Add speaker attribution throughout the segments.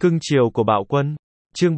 Speaker 1: Cưng chiều của Bạo Quân. Chương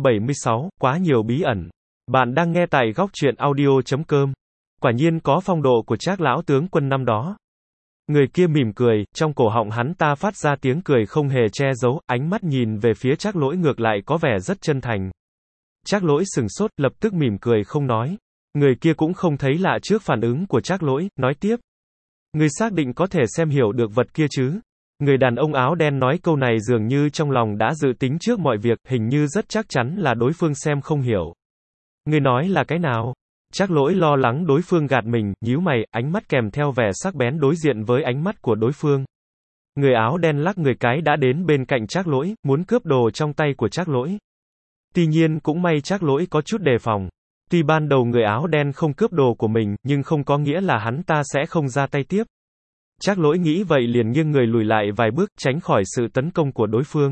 Speaker 1: 376, quá nhiều bí ẩn. Bạn đang nghe tại góc truyện audio.com. Quả nhiên có phong độ của Trác lão tướng quân năm đó. Người kia mỉm cười, trong cổ họng hắn ta phát ra tiếng cười không hề che giấu, ánh mắt nhìn về phía Trác Lỗi ngược lại có vẻ rất chân thành. Trác Lỗi sừng sốt, lập tức mỉm cười không nói. Người kia cũng không thấy lạ trước phản ứng của Trác Lỗi, nói tiếp. Người xác định có thể xem hiểu được vật kia chứ? Người đàn ông áo đen nói câu này dường như trong lòng đã dự tính trước mọi việc, hình như rất chắc chắn là đối phương xem không hiểu. Người nói là cái nào? Trác Lỗi lo lắng đối phương gạt mình, nhíu mày, ánh mắt kèm theo vẻ sắc bén đối diện với ánh mắt của đối phương. Người áo đen lắc người cái đã đến bên cạnh Trác Lỗi, muốn cướp đồ trong tay của Trác Lỗi. Tuy nhiên cũng may Trác Lỗi có chút đề phòng. Tuy ban đầu người áo đen không cướp đồ của mình, nhưng không có nghĩa là hắn ta sẽ không ra tay tiếp. Trác Lỗi nghĩ vậy liền nghiêng người lùi lại vài bước, tránh khỏi sự tấn công của đối phương.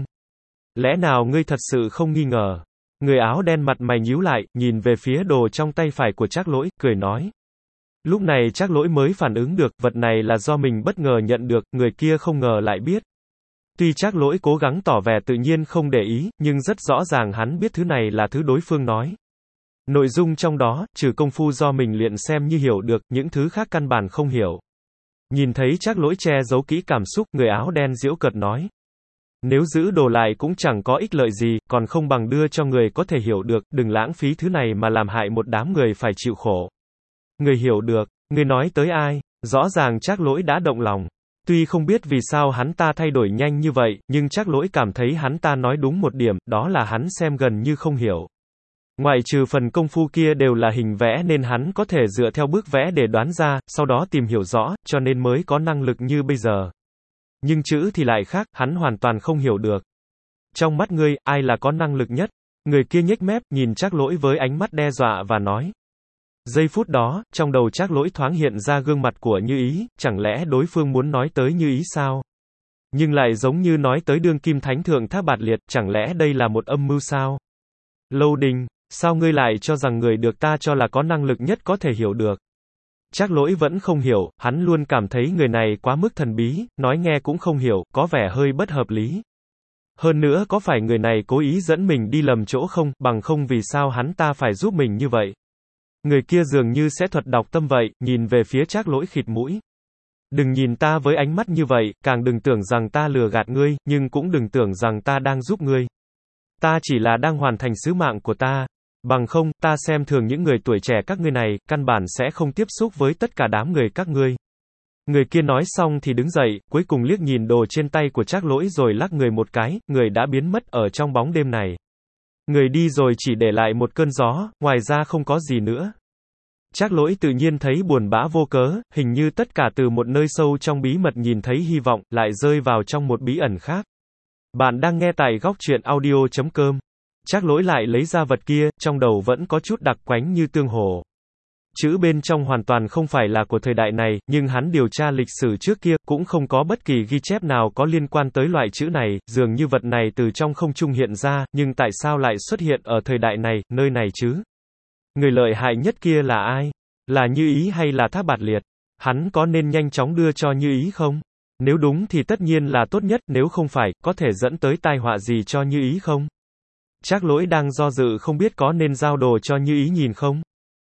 Speaker 1: Lẽ nào ngươi thật sự không nghi ngờ? Người áo đen mặt mày nhíu lại, nhìn về phía đồ trong tay phải của Trác Lỗi, cười nói. Lúc này Trác Lỗi mới phản ứng được, vật này là do mình bất ngờ nhận được, người kia không ngờ lại biết. Tuy Trác Lỗi cố gắng tỏ vẻ tự nhiên không để ý, nhưng rất rõ ràng hắn biết thứ này là thứ đối phương nói. Nội dung trong đó, trừ công phu do mình luyện xem như hiểu được, những thứ khác căn bản không hiểu. Nhìn thấy Trác Lỗi che giấu kỹ cảm xúc, người áo đen giễu cợt nói. Nếu giữ đồ lại cũng chẳng có ích lợi gì, còn không bằng đưa cho người có thể hiểu được, đừng lãng phí thứ này mà làm hại một đám người phải chịu khổ. Người hiểu được, người nói tới ai? Rõ ràng Trác Lỗi đã động lòng. Tuy không biết vì sao hắn ta thay đổi nhanh như vậy, nhưng Trác Lỗi cảm thấy hắn ta nói đúng một điểm, đó là hắn xem gần như không hiểu. Ngoại trừ phần công phu kia đều là hình vẽ nên hắn có thể dựa theo bước vẽ để đoán ra, sau đó tìm hiểu rõ, cho nên mới có năng lực như bây giờ. Nhưng chữ thì lại khác, hắn hoàn toàn không hiểu được. Trong mắt ngươi, ai là có năng lực nhất? Người kia nhếch mép, nhìn Trác Lỗi với ánh mắt đe dọa và nói. Giây phút đó, trong đầu Trác Lỗi thoáng hiện ra gương mặt của Như Ý, chẳng lẽ đối phương muốn nói tới Như Ý sao? Nhưng lại giống như nói tới đương kim thánh thượng Thác Bạt Liệt, chẳng lẽ đây là một âm mưu sao? Lâu Đình, sao ngươi lại cho rằng người được ta cho là có năng lực nhất có thể hiểu được? Trác Lỗi vẫn không hiểu, hắn luôn cảm thấy người này quá mức thần bí, nói nghe cũng không hiểu, có vẻ hơi bất hợp lý. Hơn nữa có phải người này cố ý dẫn mình đi lầm chỗ không, bằng không vì sao hắn ta phải giúp mình như vậy? Người kia dường như sẽ thuật đọc tâm vậy, nhìn về phía Trác Lỗi khịt mũi. Đừng nhìn ta với ánh mắt như vậy, càng đừng tưởng rằng ta lừa gạt ngươi, nhưng cũng đừng tưởng rằng ta đang giúp ngươi. Ta chỉ là đang hoàn thành sứ mạng của ta. Bằng không, ta xem thường những người tuổi trẻ các ngươi này, căn bản sẽ không tiếp xúc với tất cả đám người các ngươi. Người kia nói xong thì đứng dậy, cuối cùng liếc nhìn đồ trên tay của Trác Lỗi rồi lắc người một cái, người đã biến mất ở trong bóng đêm này. Người đi rồi chỉ để lại một cơn gió, ngoài ra không có gì nữa. Trác Lỗi tự nhiên thấy buồn bã vô cớ, hình như tất cả từ một nơi sâu trong bí mật nhìn thấy hy vọng, lại rơi vào trong một bí ẩn khác. Bạn đang nghe tại góc truyện audio.com. Trác Lỗi lại lấy ra vật kia, trong đầu vẫn có chút đặc quánh như tương hồ. Chữ bên trong hoàn toàn không phải là của thời đại này, nhưng hắn điều tra lịch sử trước kia, cũng không có bất kỳ ghi chép nào có liên quan tới loại chữ này, dường như vật này từ trong không trung hiện ra, nhưng tại sao lại xuất hiện ở thời đại này, nơi này chứ? Người lợi hại nhất kia là ai? Là Như Ý hay là Thác Bạt Liệt? Hắn có nên nhanh chóng đưa cho Như Ý không? Nếu đúng thì tất nhiên là tốt nhất, nếu không phải, có thể dẫn tới tai họa gì cho Như Ý không? Trác Lỗi đang do dự không biết có nên giao đồ cho Như Ý nhìn không?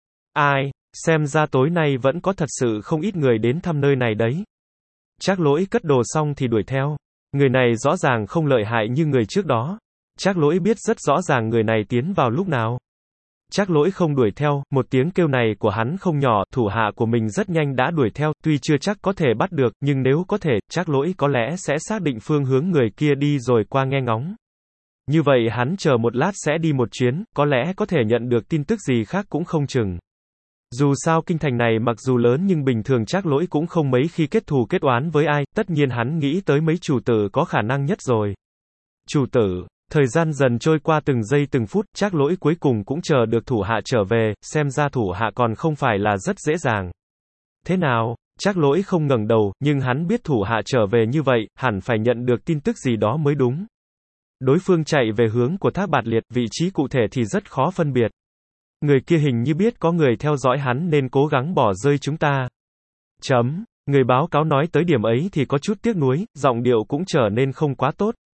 Speaker 1: Ai, xem ra tối nay vẫn có thật sự không ít người đến thăm nơi này đấy. Trác Lỗi cất đồ xong thì đuổi theo. Người này rõ ràng không lợi hại như người trước đó. Trác Lỗi biết rất rõ ràng người này tiến vào lúc nào. Trác Lỗi không đuổi theo, một tiếng kêu này của hắn không nhỏ, thủ hạ của mình rất nhanh đã đuổi theo, tuy chưa chắc có thể bắt được, nhưng nếu có thể, Trác Lỗi có lẽ sẽ xác định phương hướng người kia đi rồi qua nghe ngóng. Như vậy hắn chờ một lát sẽ đi một chuyến, có lẽ có thể nhận được tin tức gì khác cũng không chừng. Dù sao kinh thành này mặc dù lớn nhưng bình thường Trác Lỗi cũng không mấy khi kết thù kết oán với ai, tất nhiên hắn nghĩ tới mấy chủ tử có khả năng nhất rồi. Chủ tử, thời gian dần trôi qua từng giây từng phút, Trác Lỗi cuối cùng cũng chờ được thủ hạ trở về, xem ra thủ hạ còn không phải là rất dễ dàng. Thế nào? Trác Lỗi không ngẩng đầu, nhưng hắn biết thủ hạ trở về như vậy, hẳn phải nhận được tin tức gì đó mới đúng. Đối phương chạy về hướng của Thác Bạt Liệt, vị trí cụ thể thì rất khó phân biệt. Người kia hình như biết có người theo dõi hắn nên cố gắng bỏ rơi chúng ta. Người báo cáo nói tới điểm ấy thì có chút tiếc nuối, giọng điệu cũng trở nên không quá tốt.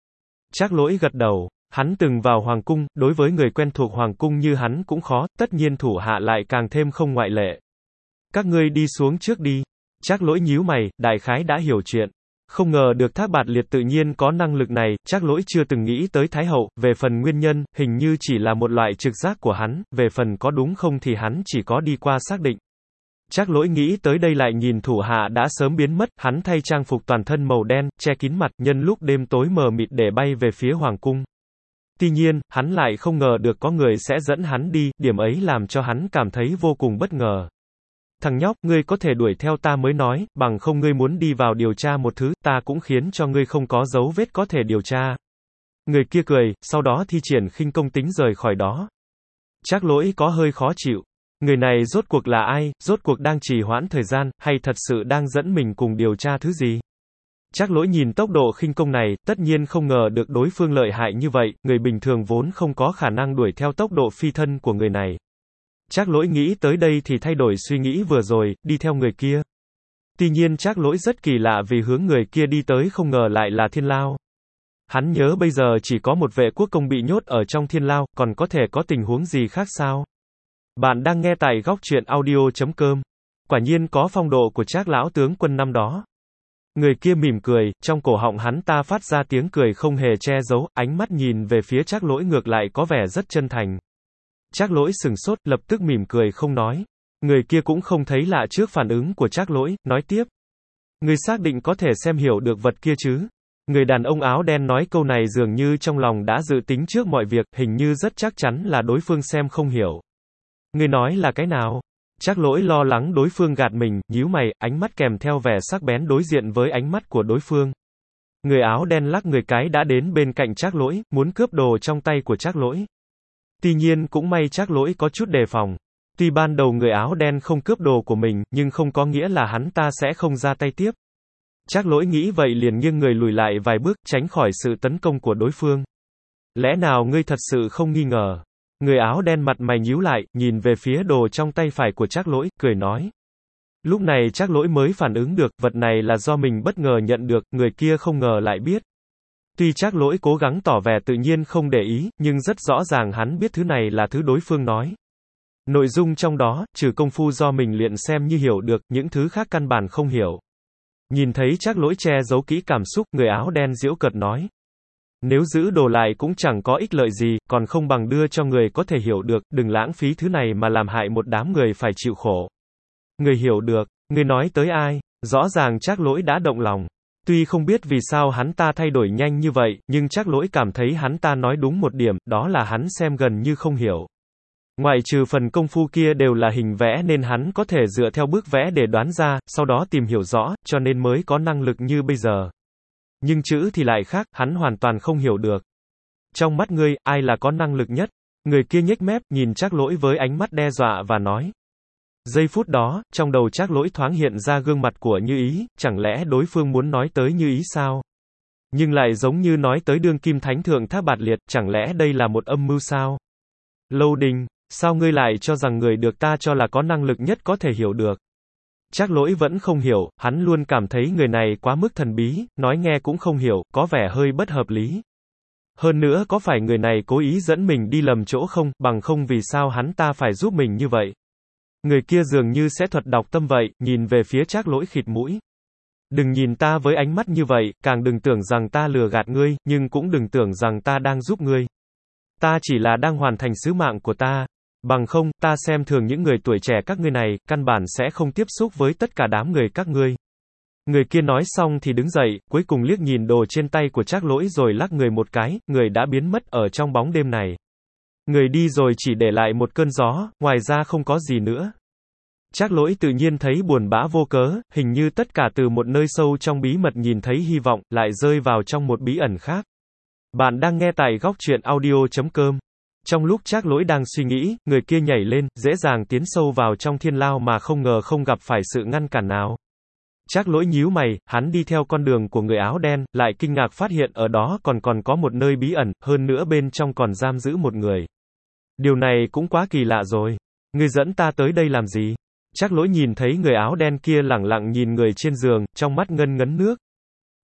Speaker 1: Trác Lỗi gật đầu. Hắn từng vào hoàng cung, đối với người quen thuộc hoàng cung như hắn cũng khó, tất nhiên thủ hạ lại càng thêm không ngoại lệ. Các ngươi đi xuống trước đi. Trác Lỗi nhíu mày, đại khái đã hiểu chuyện. Không ngờ được Thác Bạt Liệt tự nhiên có năng lực này, Trác Lỗi chưa từng nghĩ tới Thái Hậu, về phần nguyên nhân, hình như chỉ là một loại trực giác của hắn, về phần có đúng không thì hắn chỉ có đi qua xác định. Trác Lỗi nghĩ tới đây lại nhìn thủ hạ đã sớm biến mất, hắn thay trang phục toàn thân màu đen, che kín mặt, nhân lúc đêm tối mờ mịt để bay về phía hoàng cung. Tuy nhiên, hắn lại không ngờ được có người sẽ dẫn hắn đi, điểm ấy làm cho hắn cảm thấy vô cùng bất ngờ. Thằng nhóc, ngươi có thể đuổi theo ta mới nói, bằng không ngươi muốn đi vào điều tra một thứ, ta cũng khiến cho ngươi không có dấu vết có thể điều tra. Người kia cười, sau đó thi triển khinh công tính rời khỏi đó. Trác Lỗi có hơi khó chịu. Người này rốt cuộc là ai, rốt cuộc đang trì hoãn thời gian, hay thật sự đang dẫn mình cùng điều tra thứ gì? Trác Lỗi nhìn tốc độ khinh công này, tất nhiên không ngờ được đối phương lợi hại như vậy, người bình thường vốn không có khả năng đuổi theo tốc độ phi thân của người này. Trác Lỗi nghĩ tới đây thì thay đổi suy nghĩ vừa rồi, đi theo người kia. Tuy nhiên Trác Lỗi rất kỳ lạ vì hướng người kia đi tới không ngờ lại là Thiên Lao. Hắn nhớ bây giờ chỉ có một vệ quốc công bị nhốt ở trong Thiên Lao, còn có thể có tình huống gì khác sao? Bạn đang nghe tại góc truyện audio.com. Quả nhiên có phong độ của Trác lão tướng quân năm đó. Người kia mỉm cười, trong cổ họng hắn ta phát ra tiếng cười không hề che giấu, ánh mắt nhìn về phía Trác Lỗi ngược lại có vẻ rất chân thành. Trác Lỗi sừng sốt, lập tức mỉm cười không nói. Người kia cũng không thấy lạ trước phản ứng của Trác Lỗi, nói tiếp. Ngươi xác định có thể xem hiểu được vật kia chứ? Người đàn ông áo đen nói câu này dường như trong lòng đã dự tính trước mọi việc, hình như rất chắc chắn là đối phương xem không hiểu. Ngươi nói là cái nào? Trác Lỗi lo lắng đối phương gạt mình, nhíu mày, ánh mắt kèm theo vẻ sắc bén đối diện với ánh mắt của đối phương. Người áo đen lắc người cái đã đến bên cạnh Trác Lỗi, muốn cướp đồ trong tay của Trác Lỗi. Tuy nhiên cũng may Trác Lỗi có chút đề phòng. Tuy ban đầu người áo đen không cướp đồ của mình, nhưng không có nghĩa là hắn ta sẽ không ra tay tiếp. Trác Lỗi nghĩ vậy liền nghiêng người lùi lại vài bước, tránh khỏi sự tấn công của đối phương. Lẽ nào ngươi thật sự không nghi ngờ? Người áo đen mặt mày nhíu lại, nhìn về phía đồ trong tay phải của Trác Lỗi, cười nói. Lúc này Trác Lỗi mới phản ứng được, vật này là do mình bất ngờ nhận được, người kia không ngờ lại biết. Tuy Trác Lỗi cố gắng tỏ vẻ tự nhiên không để ý, nhưng rất rõ ràng hắn biết thứ này là thứ đối phương nói. Nội dung trong đó, trừ công phu do mình luyện xem như hiểu được, những thứ khác căn bản không hiểu. Nhìn thấy Trác Lỗi che giấu kỹ cảm xúc, người áo đen giễu cợt nói. Nếu giữ đồ lại cũng chẳng có ích lợi gì, còn không bằng đưa cho người có thể hiểu được, đừng lãng phí thứ này mà làm hại một đám người phải chịu khổ. Người hiểu được, người nói tới ai? Rõ ràng Trác Lỗi đã động lòng. Tuy không biết vì sao hắn ta thay đổi nhanh như vậy, nhưng Trác Lỗi cảm thấy hắn ta nói đúng một điểm, đó là hắn xem gần như không hiểu. Ngoại trừ phần công phu kia đều là hình vẽ nên hắn có thể dựa theo bước vẽ để đoán ra, sau đó tìm hiểu rõ, cho nên mới có năng lực như bây giờ. Nhưng chữ thì lại khác, hắn hoàn toàn không hiểu được. Trong mắt ngươi, ai là có năng lực nhất? Người kia nhếch mép, nhìn Trác Lỗi với ánh mắt đe dọa và nói. Giây phút đó, trong đầu Trác Lỗi thoáng hiện ra gương mặt của Như Ý, chẳng lẽ đối phương muốn nói tới Như Ý sao? Nhưng lại giống như nói tới đương kim thánh thượng Thác Bạt Liệt, chẳng lẽ đây là một âm mưu sao? Lâu Đình, sao ngươi lại cho rằng người được ta cho là có năng lực nhất có thể hiểu được? Trác Lỗi vẫn không hiểu, hắn luôn cảm thấy người này quá mức thần bí, nói nghe cũng không hiểu, có vẻ hơi bất hợp lý. Hơn nữa có phải người này cố ý dẫn mình đi lầm chỗ không, bằng không vì sao hắn ta phải giúp mình như vậy? Người kia dường như sẽ thuật đọc tâm vậy, nhìn về phía Trác Lỗi khịt mũi. Đừng nhìn ta với ánh mắt như vậy, càng đừng tưởng rằng ta lừa gạt ngươi, nhưng cũng đừng tưởng rằng ta đang giúp ngươi. Ta chỉ là đang hoàn thành sứ mạng của ta. Bằng không, ta xem thường những người tuổi trẻ các ngươi này, căn bản sẽ không tiếp xúc với tất cả đám người các ngươi. Người kia nói xong thì đứng dậy, cuối cùng liếc nhìn đồ trên tay của Trác Lỗi rồi lắc người một cái, người đã biến mất ở trong bóng đêm này. Người đi rồi chỉ để lại một cơn gió, ngoài ra không có gì nữa. Trác Lỗi tự nhiên thấy buồn bã vô cớ, hình như tất cả từ một nơi sâu trong bí mật nhìn thấy hy vọng, lại rơi vào trong một bí ẩn khác. Bạn đang nghe tại góc truyện audio.com. Trong lúc Trác Lỗi đang suy nghĩ, người kia nhảy lên, dễ dàng tiến sâu vào trong Thiên Lao mà không ngờ không gặp phải sự ngăn cản nào. Trác Lỗi nhíu mày, hắn đi theo con đường của người áo đen, lại kinh ngạc phát hiện ở đó còn có một nơi bí ẩn, hơn nữa bên trong còn giam giữ một người. Điều này cũng quá kỳ lạ rồi. Ngươi dẫn ta tới đây làm gì? Trác Lỗi nhìn thấy người áo đen kia lẳng lặng nhìn người trên giường, trong mắt ngân ngấn nước.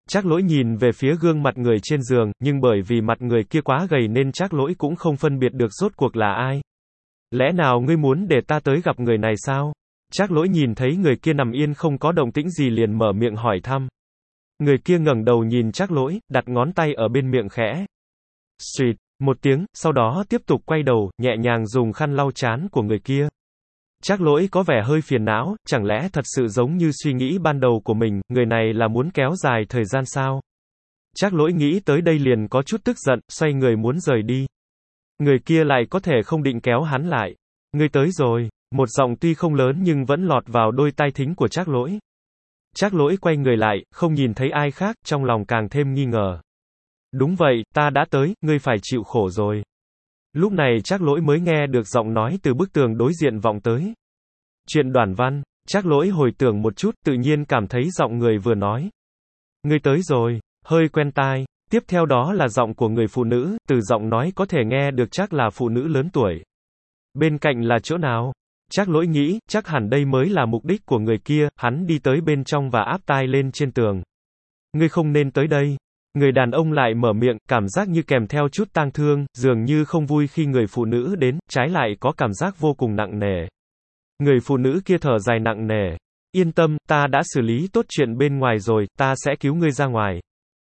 Speaker 1: Trác Lỗi nhìn về phía gương mặt người trên giường, nhưng bởi vì mặt người kia quá gầy nên Trác Lỗi cũng không phân biệt được rốt cuộc là ai. Lẽ nào ngươi muốn để ta tới gặp người này sao? Trác Lỗi nhìn thấy người kia nằm yên không có động tĩnh gì liền mở miệng hỏi thăm. Người kia ngẩng đầu nhìn Trác Lỗi, đặt ngón tay ở bên miệng khẽ. Xuyệt, một tiếng, sau đó tiếp tục quay đầu, nhẹ nhàng dùng khăn lau trán của người kia. Trác Lỗi có vẻ hơi phiền não, chẳng lẽ thật sự giống như suy nghĩ ban đầu của mình, người này là muốn kéo dài thời gian sao? Trác Lỗi nghĩ tới đây liền có chút tức giận, xoay người muốn rời đi. Người kia lại có thể không định kéo hắn lại. Ngươi tới rồi, một giọng tuy không lớn nhưng vẫn lọt vào đôi tai thính của Trác Lỗi. Trác Lỗi quay người lại, không nhìn thấy ai khác, trong lòng càng thêm nghi ngờ. Đúng vậy, ta đã tới, ngươi phải chịu khổ rồi. Lúc này Trác Lỗi mới nghe được giọng nói từ bức tường đối diện vọng tới. Chuyện Đoản Văn, Trác Lỗi hồi tưởng một chút, tự nhiên cảm thấy giọng người vừa nói. Ngươi tới rồi, hơi quen tai. Tiếp theo đó là giọng của người phụ nữ, từ giọng nói có thể nghe được chắc là phụ nữ lớn tuổi. Bên cạnh là chỗ nào? Trác Lỗi nghĩ, chắc hẳn đây mới là mục đích của người kia, hắn đi tới bên trong và áp tai lên trên tường. Ngươi không nên tới đây. Người đàn ông lại mở miệng, cảm giác như kèm theo chút tang thương, dường như không vui khi người phụ nữ đến, trái lại có cảm giác vô cùng nặng nề. Người phụ nữ kia thở dài nặng nề. Yên tâm, ta đã xử lý tốt chuyện bên ngoài rồi, ta sẽ cứu ngươi ra ngoài.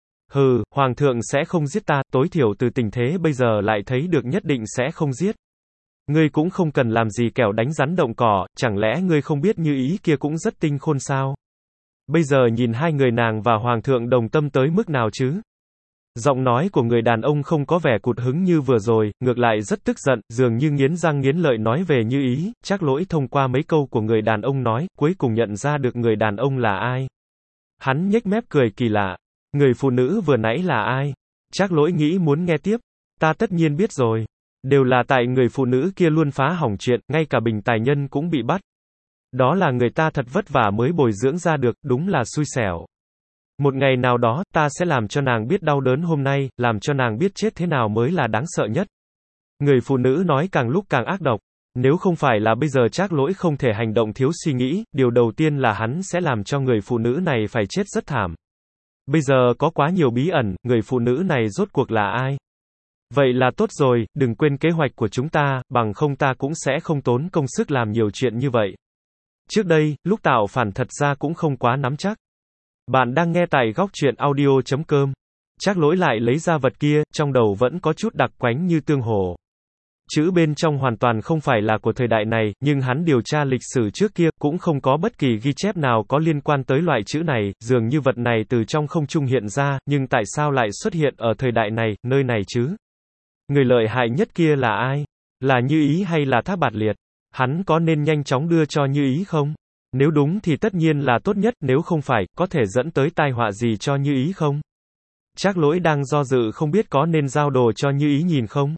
Speaker 1: Hừ, Hoàng thượng sẽ không giết ta, tối thiểu từ tình thế bây giờ lại thấy được nhất định sẽ không giết. Ngươi cũng không cần làm gì kẻo đánh rắn động cỏ, chẳng lẽ ngươi không biết Như Ý kia cũng rất tinh khôn sao? Bây giờ nhìn hai người nàng và Hoàng thượng đồng tâm tới mức nào chứ? Giọng nói của người đàn ông không có vẻ cụt hứng như vừa rồi, ngược lại rất tức giận, dường như nghiến răng nghiến lợi nói về Như Ý. Trác Lỗi thông qua mấy câu của người đàn ông nói, cuối cùng nhận ra được người đàn ông là ai. Hắn nhếch mép cười kỳ lạ. Người phụ nữ vừa nãy là ai? Trác Lỗi nghĩ muốn nghe tiếp. Ta tất nhiên biết rồi. Đều là tại người phụ nữ kia luôn phá hỏng chuyện, ngay cả Bình Tài Nhân cũng bị bắt. Đó là người ta thật vất vả mới bồi dưỡng ra được, đúng là xui xẻo. Một ngày nào đó, ta sẽ làm cho nàng biết đau đớn hôm nay, làm cho nàng biết chết thế nào mới là đáng sợ nhất. Người phụ nữ nói càng lúc càng ác độc. Nếu không phải là bây giờ Trác Lỗi không thể hành động thiếu suy nghĩ, điều đầu tiên là hắn sẽ làm cho người phụ nữ này phải chết rất thảm. Bây giờ có quá nhiều bí ẩn, người phụ nữ này rốt cuộc là ai? Vậy là tốt rồi, đừng quên kế hoạch của chúng ta, bằng không ta cũng sẽ không tốn công sức làm nhiều chuyện như vậy. Trước đây, lúc tạo phản thật ra cũng không quá nắm chắc. Bạn đang nghe tại góc truyện audio.com. Trác Lỗi lại lấy ra vật kia, trong đầu vẫn có chút đặc quánh như tương hồ. Chữ bên trong hoàn toàn không phải là của thời đại này, nhưng hắn điều tra lịch sử trước kia, cũng không có bất kỳ ghi chép nào có liên quan tới loại chữ này, dường như vật này từ trong không trung hiện ra, nhưng tại sao lại xuất hiện ở thời đại này, nơi này chứ? Người lợi hại nhất kia là ai? Là Như Ý hay là Thác Bạt Liệt? Hắn có nên nhanh chóng đưa cho Như Ý không? Nếu đúng thì tất nhiên là tốt nhất, nếu không phải, có thể dẫn tới tai họa gì cho Như Ý không? Trác Lỗi đang do dự không biết có nên giao đồ cho Như Ý nhìn không?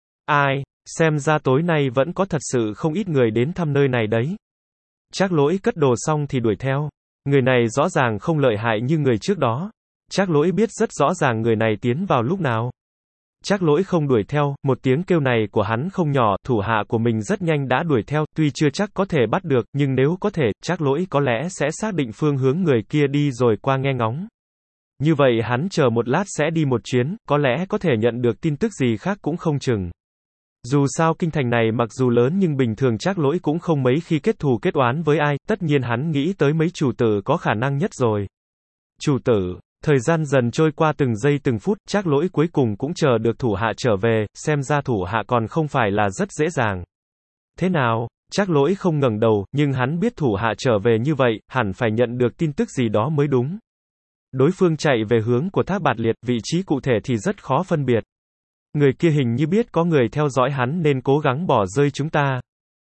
Speaker 1: Ai? Xem ra tối nay vẫn có thật sự không ít người đến thăm nơi này đấy. Trác Lỗi cất đồ xong thì đuổi theo. Người này rõ ràng không lợi hại như người trước đó. Trác Lỗi biết rất rõ ràng người này tiến vào lúc nào. Trác Lỗi không đuổi theo, một tiếng kêu này của hắn không nhỏ, thủ hạ của mình rất nhanh đã đuổi theo, tuy chưa chắc có thể bắt được, nhưng nếu có thể, Trác Lỗi có lẽ sẽ xác định phương hướng người kia đi rồi qua nghe ngóng. Như vậy hắn chờ một lát sẽ đi một chuyến, có lẽ có thể nhận được tin tức gì khác cũng không chừng. Dù sao kinh thành này mặc dù lớn nhưng bình thường Trác Lỗi cũng không mấy khi kết thù kết oán với ai, tất nhiên hắn nghĩ tới mấy chủ tử có khả năng nhất rồi. Chủ tử. Thời gian dần trôi qua từng giây từng phút, Trác Lỗi cuối cùng cũng chờ được thủ hạ trở về, xem ra thủ hạ còn không phải là rất dễ dàng. Thế nào? Trác Lỗi không ngẩng đầu, nhưng hắn biết thủ hạ trở về như vậy, hẳn phải nhận được tin tức gì đó mới đúng. Đối phương chạy về hướng của Thác Bạt Liệt, vị trí cụ thể thì rất khó phân biệt. Người kia hình như biết có người theo dõi hắn nên cố gắng bỏ rơi chúng ta.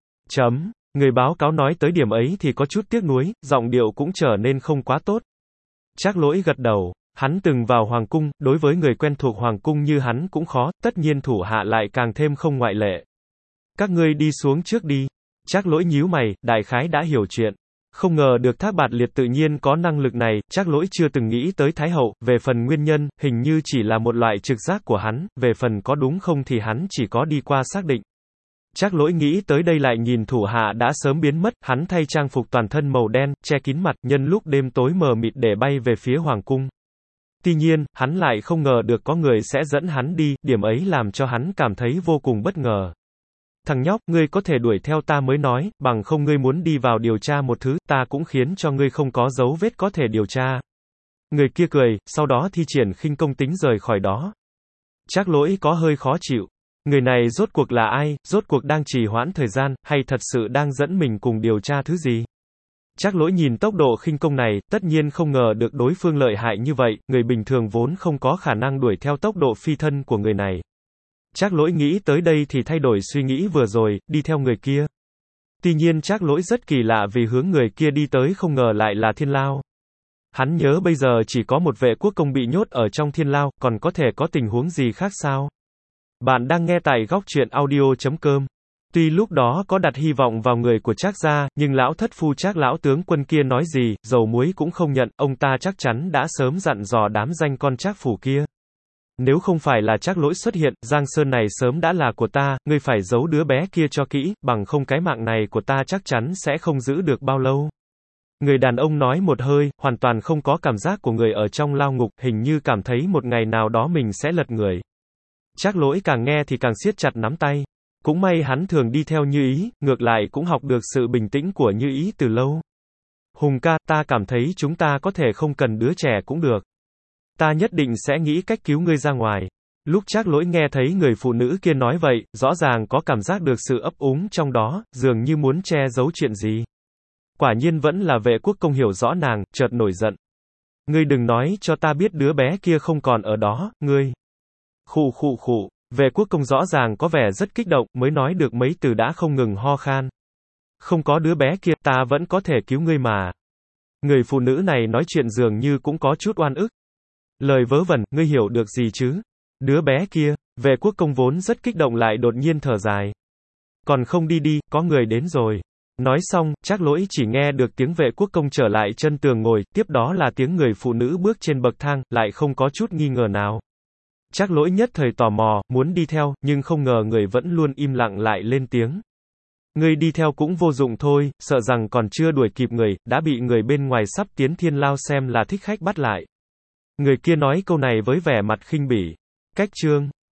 Speaker 1: Người báo cáo nói tới điểm ấy thì có chút tiếc nuối, giọng điệu cũng trở nên không quá tốt. Trác Lỗi gật đầu, hắn từng vào hoàng cung, đối với người quen thuộc hoàng cung như hắn cũng khó, tất nhiên thủ hạ lại càng thêm không ngoại lệ. Các ngươi đi xuống trước đi. Trác Lỗi nhíu mày, đại khái đã hiểu chuyện. Không ngờ được Thác Bạt Liệt tự nhiên có năng lực này, Trác Lỗi chưa từng nghĩ tới Thái Hậu, về phần nguyên nhân, hình như chỉ là một loại trực giác của hắn, về phần có đúng không thì hắn chỉ có đi qua xác định. Trác Lỗi nghĩ tới đây lại nhìn thủ hạ đã sớm biến mất, hắn thay trang phục toàn thân màu đen, che kín mặt, nhân lúc đêm tối mờ mịt để bay về phía hoàng cung. Tuy nhiên, hắn lại không ngờ được có người sẽ dẫn hắn đi, điểm ấy làm cho hắn cảm thấy vô cùng bất ngờ. Thằng nhóc, ngươi có thể đuổi theo ta mới nói, bằng không ngươi muốn đi vào điều tra một thứ, ta cũng khiến cho ngươi không có dấu vết có thể điều tra. Người kia cười, sau đó thi triển khinh công tính rời khỏi đó. Trác Lỗi có hơi khó chịu. Người này rốt cuộc là ai, rốt cuộc đang trì hoãn thời gian, hay thật sự đang dẫn mình cùng điều tra thứ gì? Trác Lỗi nhìn tốc độ khinh công này, tất nhiên không ngờ được đối phương lợi hại như vậy, người bình thường vốn không có khả năng đuổi theo tốc độ phi thân của người này. Trác Lỗi nghĩ tới đây thì thay đổi suy nghĩ vừa rồi, đi theo người kia. Tuy nhiên Trác Lỗi rất kỳ lạ vì hướng người kia đi tới không ngờ lại là Thiên Lao. Hắn nhớ bây giờ chỉ có một vệ quốc công bị nhốt ở trong Thiên Lao, còn có thể có tình huống gì khác sao? Bạn đang nghe tại góc truyện audio.com. Tuy lúc đó có đặt hy vọng vào người của Trác gia, nhưng lão thất phu Trác lão tướng quân kia nói gì, dầu muối cũng không nhận, ông ta chắc chắn đã sớm dặn dò đám danh con Trác phủ kia. Nếu không phải là Trác Lỗi xuất hiện, Giang Sơn này sớm đã là của ta, ngươi phải giấu đứa bé kia cho kỹ, bằng không cái mạng này của ta chắc chắn sẽ không giữ được bao lâu. Người đàn ông nói một hơi, hoàn toàn không có cảm giác của người ở trong lao ngục, hình như cảm thấy một ngày nào đó mình sẽ lật người. Trác Lỗi càng nghe thì càng siết chặt nắm tay. Cũng may hắn thường đi theo Như Ý, ngược lại cũng học được sự bình tĩnh của Như Ý từ lâu. Hùng ca, ta cảm thấy chúng ta có thể không cần đứa trẻ cũng được. Ta nhất định sẽ nghĩ cách cứu ngươi ra ngoài. Lúc Trác Lỗi nghe thấy người phụ nữ kia nói vậy, rõ ràng có cảm giác được sự ấp úng trong đó, dường như muốn che giấu chuyện gì. Quả nhiên vẫn là vệ quốc công hiểu rõ nàng, chợt nổi giận. Ngươi đừng nói cho ta biết đứa bé kia không còn ở đó, ngươi. Khụ. Vệ quốc công rõ ràng có vẻ rất kích động, mới nói được mấy từ đã không ngừng ho khan. Không có đứa bé kia, ta vẫn có thể cứu ngươi mà. Người phụ nữ này nói chuyện dường như cũng có chút oan ức. Lời vớ vẩn, ngươi hiểu được gì chứ? Đứa bé kia, vệ quốc công vốn rất kích động lại đột nhiên thở dài. Còn không đi, có người đến rồi. Nói xong, Trác Lỗi chỉ nghe được tiếng vệ quốc công trở lại chân tường ngồi, tiếp đó là tiếng người phụ nữ bước trên bậc thang, lại không có chút nghi ngờ nào. Trác Lỗi nhất thời tò mò, muốn đi theo, nhưng không ngờ người vẫn luôn im lặng lại lên tiếng. Ngươi đi theo cũng vô dụng thôi, sợ rằng còn chưa đuổi kịp người, đã bị người bên ngoài sắp tiến Thiên Lao xem là thích khách bắt lại. Người kia nói câu này với vẻ mặt khinh bỉ. Cách chương